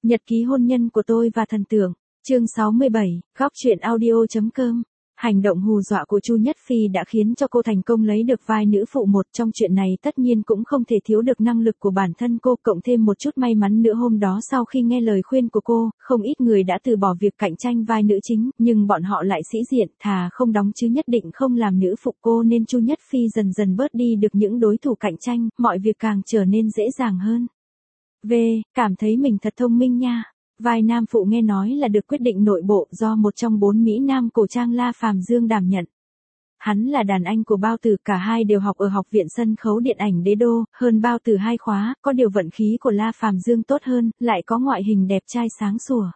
Nhật ký hôn nhân của tôi và thần tượng. Chương 67, góc truyện audio.com. Hành động hù dọa của Chu Nhất Phi đã khiến cho cô thành công lấy được vai nữ phụ một. Trong chuyện này tất nhiên cũng không thể thiếu được năng lực của bản thân cô, cộng thêm một chút may mắn nữa. Hôm đó sau khi nghe lời khuyên của cô, không ít người đã từ bỏ việc cạnh tranh vai nữ chính, nhưng bọn họ lại sĩ diện, thà không đóng chứ nhất định không làm nữ phụ cô, nên Chu Nhất Phi dần dần bớt đi được những đối thủ cạnh tranh, mọi việc càng trở nên dễ dàng hơn. Cảm thấy mình thật thông minh nha. Vai nam phụ nghe nói là được quyết định nội bộ do một trong 4 mỹ nam cổ trang La Phàm Dương đảm nhận. Hắn là đàn anh của Bao Tử, cả hai đều học ở Học viện Sân khấu Điện ảnh Đế Đô, hơn Bao Tử 2 khóa, có điều vận khí của La Phàm Dương tốt hơn, lại có ngoại hình đẹp trai sáng sủa.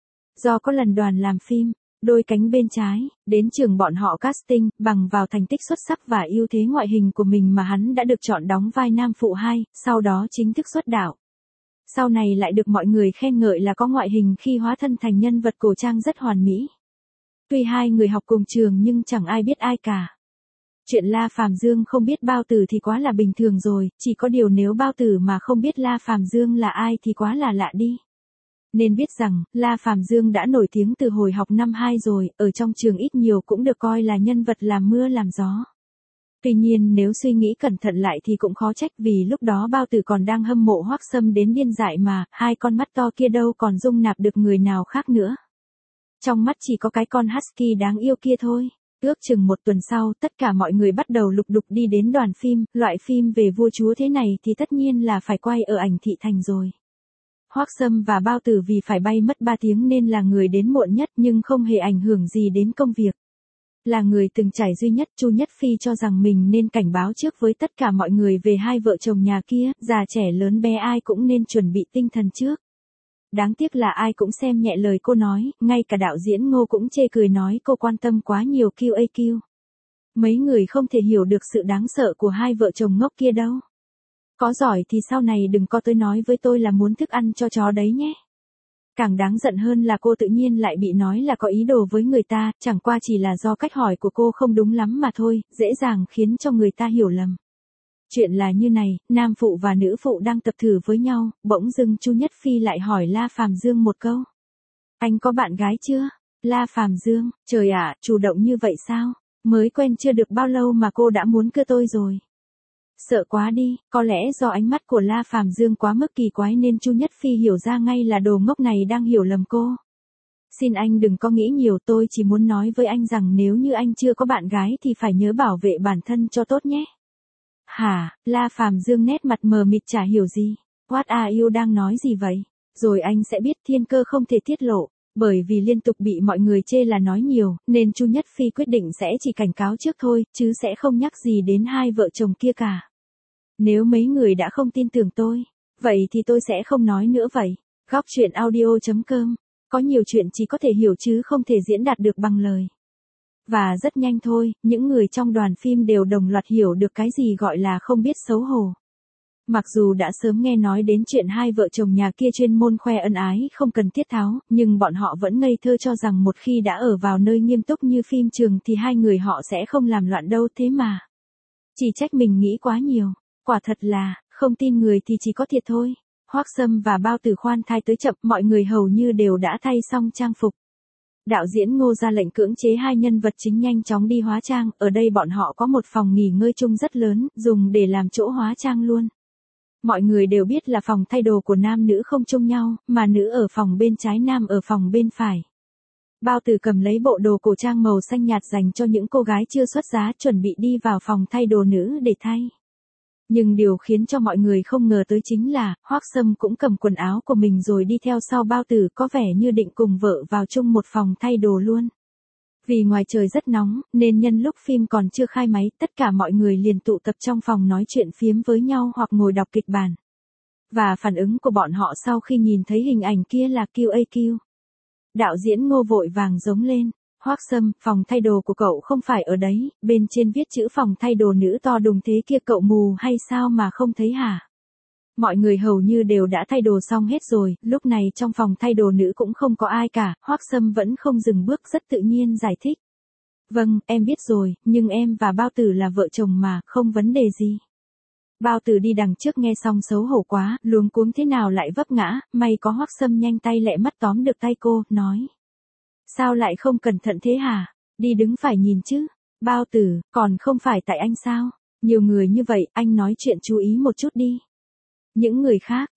Do có lần đoàn làm phim Đôi cánh bên trái, đến trường bọn họ casting, bằng vào thành tích xuất sắc và ưu thế ngoại hình của mình mà hắn đã được chọn đóng vai nam phụ 2, sau đó chính thức xuất đạo. Sau này lại được mọi người khen ngợi là có ngoại hình khi hóa thân thành nhân vật cổ trang rất hoàn mỹ. Tuy hai người học cùng trường nhưng chẳng ai biết ai cả. Chuyện La Phàm Dương không biết Bao Tử thì quá là bình thường rồi, chỉ có điều nếu Bao Tử mà không biết La Phàm Dương là ai thì quá là lạ đi. Nên biết rằng, La Phàm Dương đã nổi tiếng từ hồi học năm 2 rồi, ở trong trường ít nhiều cũng được coi là nhân vật làm mưa làm gió. Tuy nhiên nếu suy nghĩ cẩn thận lại thì cũng khó trách, vì lúc đó Bao Tử còn đang hâm mộ Hoắc Sâm đến điên dại mà, hai con mắt to kia đâu còn dung nạp được người nào khác nữa. Trong mắt chỉ có cái con husky đáng yêu kia thôi. Ước chừng một tuần sau, tất cả mọi người bắt đầu lục đục đi đến đoàn phim, loại phim về vua chúa thế này thì tất nhiên là phải quay ở Ảnh Thị Thành rồi. Hoắc Sâm và Bao Tử vì phải bay mất 3 tiếng nên là người đến muộn nhất, nhưng không hề ảnh hưởng gì đến công việc. Là người từng trải duy nhất, Chu Nhất Phi cho rằng mình nên cảnh báo trước với tất cả mọi người về hai vợ chồng nhà kia, già trẻ lớn bé ai cũng nên chuẩn bị tinh thần trước. Đáng tiếc là ai cũng xem nhẹ lời cô nói, ngay cả đạo diễn Ngô cũng chê cười nói cô quan tâm quá nhiều QAQ. Mấy người không thể hiểu được sự đáng sợ của hai vợ chồng ngốc kia đâu. Có giỏi thì sau này đừng có tới nói với tôi là muốn thức ăn cho chó đấy nhé. Càng đáng giận hơn là cô tự nhiên lại bị nói là có ý đồ với người ta, chẳng qua chỉ là do cách hỏi của cô không đúng lắm mà thôi, dễ dàng khiến cho người ta hiểu lầm. Chuyện là như này, nam phụ và nữ phụ đang tập thử với nhau, bỗng dưng Chu Nhất Phi lại hỏi La Phàm Dương một câu. Anh có bạn gái chưa? La Phàm Dương, trời ạ, chủ động như vậy sao? Mới quen chưa được bao lâu mà cô đã muốn cưa tôi rồi. Sợ quá đi, có lẽ do ánh mắt của La Phàm Dương quá mức kỳ quái nên Chu Nhất Phi hiểu ra ngay là đồ ngốc này đang hiểu lầm cô. Xin anh đừng có nghĩ nhiều, tôi chỉ muốn nói với anh rằng nếu như anh chưa có bạn gái thì phải nhớ bảo vệ bản thân cho tốt nhé. Hả? La Phàm Dương nét mặt mờ mịt chả hiểu gì. What are you đang nói gì vậy? Rồi anh sẽ biết, thiên cơ không thể tiết lộ. Bởi vì liên tục bị mọi người chê là nói nhiều, nên Chu Nhất Phi quyết định sẽ chỉ cảnh cáo trước thôi, chứ sẽ không nhắc gì đến hai vợ chồng kia cả. Nếu mấy người đã không tin tưởng tôi, vậy thì tôi sẽ không nói nữa vậy. Góc truyện audio.com. Có nhiều chuyện chỉ có thể hiểu chứ không thể diễn đạt được bằng lời. Và rất nhanh thôi, những người trong đoàn phim đều đồng loạt hiểu được cái gì gọi là không biết xấu hổ. Mặc dù đã sớm nghe nói đến chuyện hai vợ chồng nhà kia chuyên môn khoe ân ái không cần tiết tháo, nhưng bọn họ vẫn ngây thơ cho rằng một khi đã ở vào nơi nghiêm túc như phim trường thì hai người họ sẽ không làm loạn đâu, thế mà. Chỉ trách mình nghĩ quá nhiều. Quả thật là, không tin người thì chỉ có thiệt thôi. Hoắc Sâm và Bao Tử khoan thai tới chậm, mọi người hầu như đều đã thay xong trang phục. Đạo diễn Ngô ra lệnh cưỡng chế hai nhân vật chính nhanh chóng đi hóa trang, ở đây bọn họ có một phòng nghỉ ngơi chung rất lớn, dùng để làm chỗ hóa trang luôn. Mọi người đều biết là phòng thay đồ của nam nữ không chung nhau, mà nữ ở phòng bên trái, nam ở phòng bên phải. Bao Tử cầm lấy bộ đồ cổ trang màu xanh nhạt dành cho những cô gái chưa xuất giá, chuẩn bị đi vào phòng thay đồ nữ để thay. Nhưng điều khiến cho mọi người không ngờ tới chính là, Hoắc Sâm cũng cầm quần áo của mình rồi đi theo sau Bao Tử, có vẻ như định cùng vợ vào chung một phòng thay đồ luôn. Vì ngoài trời rất nóng, nên nhân lúc phim còn chưa khai máy, tất cả mọi người liền tụ tập trong phòng nói chuyện phiếm với nhau hoặc ngồi đọc kịch bản. Và phản ứng của bọn họ sau khi nhìn thấy hình ảnh kia là QAQ. Đạo diễn Ngô vội vàng giống lên. Hoắc Sâm, phòng thay đồ của cậu không phải ở đấy, bên trên viết chữ phòng thay đồ nữ to đùng thế kia, cậu mù hay sao mà không thấy hả? Mọi người hầu như đều đã thay đồ xong hết rồi, lúc này trong phòng thay đồ nữ cũng không có ai cả, Hoắc Sâm vẫn không dừng bước, rất tự nhiên giải thích. Vâng, em biết rồi, nhưng em và Bao Tử là vợ chồng mà, không vấn đề gì. Bao Tử đi đằng trước nghe xong xấu hổ quá, luống cuống thế nào lại vấp ngã, may có Hoắc Sâm nhanh tay lẹ mắt tóm được tay cô, nói. Sao lại không cẩn thận thế hả? Đi đứng phải nhìn chứ. Bao Tử, còn không phải tại anh sao? Nhiều người như vậy, anh nói chuyện chú ý một chút đi. Những người khác,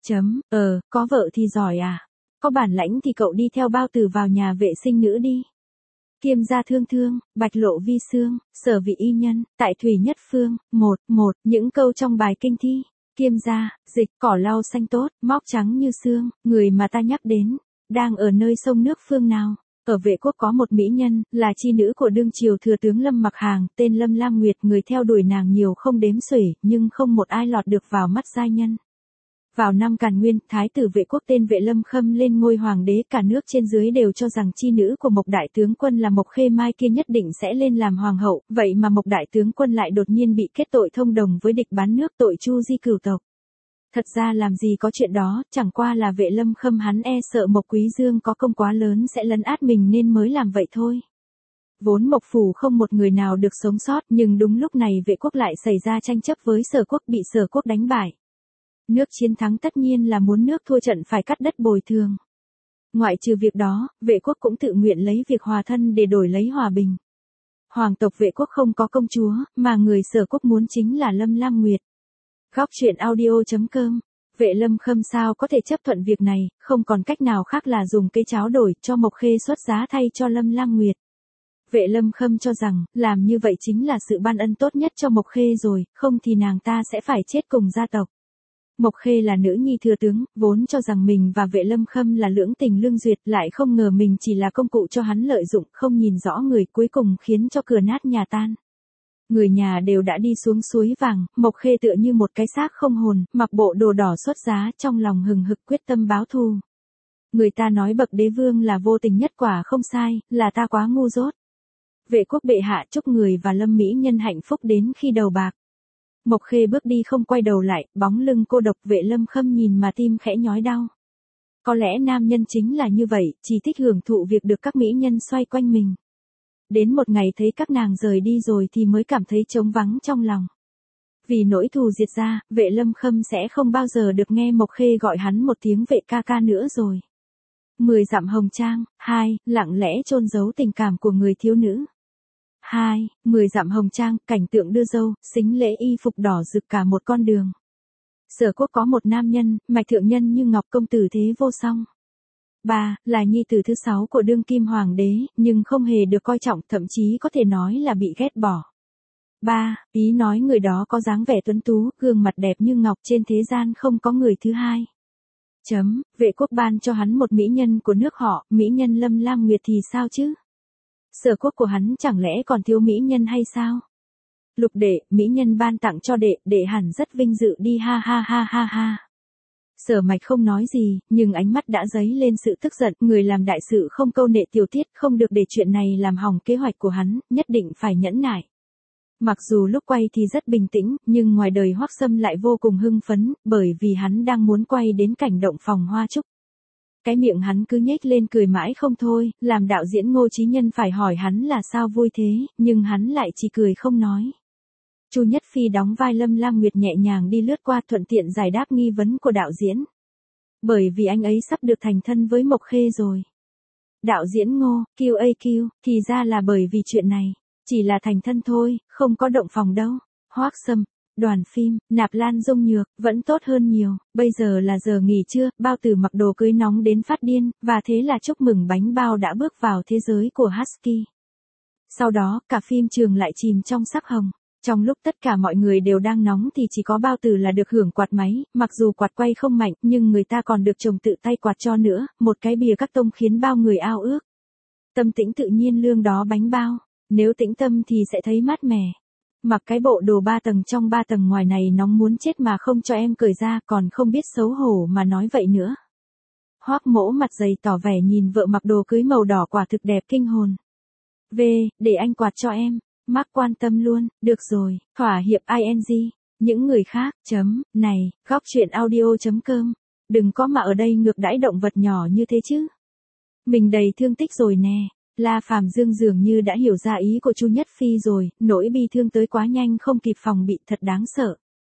có vợ thì giỏi à? Có bản lãnh thì cậu đi theo Bao Tử vào nhà vệ sinh nữ đi. Kiêm gia thương thương, bạch lộ vi xương, sở vị y nhân, tại thủy nhất phương, những câu trong bài kinh thi. Kiêm gia, dịch, cỏ lau xanh tốt, móc trắng như xương, người mà ta nhắc đến, đang ở nơi sông nước phương nào. Ở Vệ Quốc có một mỹ nhân, là chi nữ của đương triều thừa tướng Lâm Mặc Hàng, tên Lâm Lam Nguyệt, người theo đuổi nàng nhiều không đếm xuể, nhưng không một ai lọt được vào mắt giai nhân. Vào năm Càn Nguyên, thái tử Vệ Quốc tên Vệ Lâm Khâm lên ngôi hoàng đế, cả nước trên dưới đều cho rằng chi nữ của Mộc đại tướng quân là Mộc Khê Mai kia nhất định sẽ lên làm hoàng hậu, vậy mà Mộc đại tướng quân lại đột nhiên bị kết tội thông đồng với địch bán nước, tội chu di cửu tộc. Thật ra làm gì có chuyện đó, chẳng qua là Vệ Lâm Khâm hắn sợ Mộc Quý Dương có công quá lớn sẽ lấn át mình nên mới làm vậy thôi. Vốn Mộc phủ không một người nào được sống sót, nhưng đúng lúc này Vệ Quốc lại xảy ra tranh chấp với Sở Quốc, bị Sở Quốc đánh bại. Nước chiến thắng tất nhiên là muốn nước thua trận phải cắt đất bồi thường. Ngoại trừ việc đó, Vệ Quốc cũng tự nguyện lấy việc hòa thân để đổi lấy hòa bình. Hoàng tộc Vệ Quốc không có công chúa, mà người Sở Quốc muốn chính là Lâm Lam Nguyệt. Góc truyện audio.com. Vệ Lâm Khâm sao có thể chấp thuận việc này, không còn cách nào khác là dùng cây cháo đổi cho Mộc Khê xuất giá thay cho Lâm Lam Nguyệt. Vệ Lâm Khâm cho rằng, làm như vậy chính là sự ban ân tốt nhất cho Mộc Khê rồi, không thì nàng ta sẽ phải chết cùng gia tộc. Mộc Khê là nữ nhi thừa tướng, vốn cho rằng mình và Vệ Lâm Khâm là lưỡng tình lương duyệt, lại không ngờ mình chỉ là công cụ cho hắn lợi dụng, không nhìn rõ người, cuối cùng khiến cho cửa nát nhà tan. Người nhà đều đã đi xuống suối vàng, Mộc Khê tựa như một cái xác không hồn, mặc bộ đồ đỏ xuất giá, trong lòng hừng hực quyết tâm báo thù. Người ta nói bậc đế vương là vô tình nhất, quả không sai, là ta quá ngu dốt. Vệ Quốc bệ hạ chúc người và Lâm mỹ nhân hạnh phúc đến khi đầu bạc. Mộc Khê bước đi không quay đầu lại, bóng lưng cô độc. Vệ Lâm Khâm nhìn mà tim khẽ nhói đau. Có lẽ nam nhân chính là như vậy, chỉ thích hưởng thụ việc được các mỹ nhân xoay quanh mình. Đến một ngày thấy các nàng rời đi rồi thì mới cảm thấy trống vắng trong lòng. Vì nỗi thù diệt ra, Vệ Lâm Khâm sẽ không bao giờ được nghe Mộc Khê gọi hắn một tiếng vệ ca ca nữa rồi. 10 dặm hồng trang, 2, lặng lẽ chôn giấu tình cảm của người thiếu nữ. 2, 10 dặm hồng trang, cảnh tượng đưa dâu, xính lễ y phục đỏ rực cả một con đường. Sở Quốc có một nam nhân, mạch thượng nhân như ngọc, công tử thế vô song. 3, là nhi tử thứ 6 của đương kim hoàng đế, nhưng không hề được coi trọng, thậm chí có thể nói là bị ghét bỏ. 3, ý nói người đó có dáng vẻ tuấn tú, gương mặt đẹp như ngọc, trên thế gian không có người thứ hai. Vệ Quốc ban cho hắn một mỹ nhân của nước họ, mỹ nhân Lâm Lam Nguyệt thì sao chứ? Sở Quốc của hắn chẳng lẽ còn thiếu mỹ nhân hay sao? Lục đệ, mỹ nhân ban tặng cho đệ hẳn rất vinh dự đi, ha ha ha ha ha. Sở Mạch không nói gì, nhưng ánh mắt đã dấy lên sự tức giận, người làm đại sự không câu nệ tiểu tiết, không được để chuyện này làm hỏng kế hoạch của hắn, nhất định phải nhẫn nại. Mặc dù lúc quay thì rất bình tĩnh, nhưng ngoài đời Hoắc Sâm lại vô cùng hưng phấn, bởi vì hắn đang muốn quay đến cảnh động phòng hoa trúc. Cái miệng hắn cứ nhếch lên cười mãi không thôi, làm đạo diễn Ngô Chí Nhân phải hỏi hắn là sao vui thế, nhưng hắn lại chỉ cười không nói. Chu Nhất Phi đóng vai Lâm Lam Nguyệt nhẹ nhàng đi lướt qua, thuận tiện giải đáp nghi vấn của đạo diễn. Bởi vì anh ấy sắp được thành thân với Mộc Khê rồi. Đạo diễn Ngô, QAQ, thì ra là bởi vì chuyện này, chỉ là thành thân thôi, không có động phòng đâu. Hoắc Sâm, đoàn phim, Nạp Lan Dung Nhược, vẫn tốt hơn nhiều, bây giờ là giờ nghỉ trưa, Bao Tử mặc đồ cưới nóng đến phát điên, và thế là chúc mừng bánh bao đã bước vào thế giới của Husky. Sau đó, cả phim trường lại chìm trong sắc hồng. Trong lúc tất cả mọi người đều đang nóng thì chỉ có Bao Tử là được hưởng quạt máy, mặc dù quạt quay không mạnh, nhưng người ta còn được chồng tự tay quạt cho nữa, một cái bìa cắt tông khiến bao người ao ước. Tâm tĩnh tự nhiên lương đó bánh bao, nếu tĩnh tâm thì sẽ thấy mát mẻ. Mặc cái bộ đồ 3 tầng trong 3 tầng ngoài này nóng muốn chết mà không cho em cởi ra, còn không biết xấu hổ mà nói vậy nữa. Hoắc Mỗ mặt dày tỏ vẻ nhìn vợ mặc đồ cưới màu đỏ quả thực đẹp kinh hồn. Để anh quạt cho em. Mark quan tâm luôn, được rồi, thỏa hiệp ing. Những người khác, này, góc truyện audio.com. Đừng có mà ở đây ngược đãi động vật nhỏ như thế chứ. Mình đầy thương tích rồi nè. La Phàm Dương dường như đã hiểu ra ý của Chu Nhất Phi rồi, nỗi bi thương tới quá nhanh không kịp phòng bị, thật đáng sợ.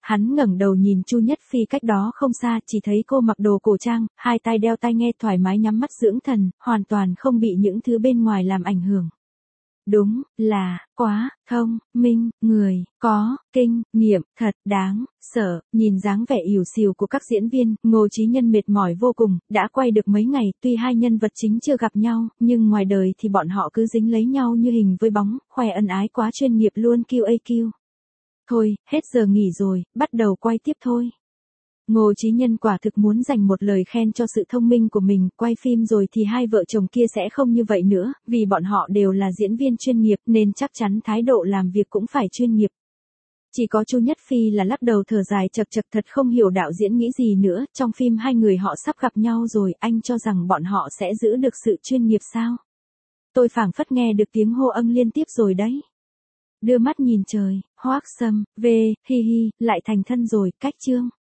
Hắn ngẩng đầu nhìn Chu Nhất Phi cách đó không xa, chỉ thấy cô mặc đồ cổ trang, hai tai đeo tai nghe thoải mái nhắm mắt dưỡng thần, hoàn toàn không bị những thứ bên ngoài làm ảnh hưởng. Đúng là, quá, thông, minh, người, có, kinh, nghiệm, thật, đáng, sợ, nhìn dáng vẻ ỉu xìu của các diễn viên, Ngô Chí Nhân mệt mỏi vô cùng, đã quay được mấy ngày, tuy hai nhân vật chính chưa gặp nhau, nhưng ngoài đời thì bọn họ cứ dính lấy nhau như hình với bóng, khoe ân ái quá chuyên nghiệp luôn QAQ. Thôi, hết giờ nghỉ rồi, bắt đầu quay tiếp thôi. Ngô Chí Nhân quả thực muốn dành một lời khen cho sự thông minh của mình, quay phim rồi thì hai vợ chồng kia sẽ không như vậy nữa, vì bọn họ đều là diễn viên chuyên nghiệp nên chắc chắn thái độ làm việc cũng phải chuyên nghiệp. Chỉ có Chu Nhất Phi là lắc đầu thở dài chật chật, thật không hiểu đạo diễn nghĩ gì nữa, trong phim hai người họ sắp gặp nhau rồi, anh cho rằng bọn họ sẽ giữ được sự chuyên nghiệp sao? Tôi phảng phất nghe được tiếng hô âng liên tiếp rồi đấy. Đưa mắt nhìn trời, Hoắc Sâm, hi hi, lại thành thân rồi, cách chương.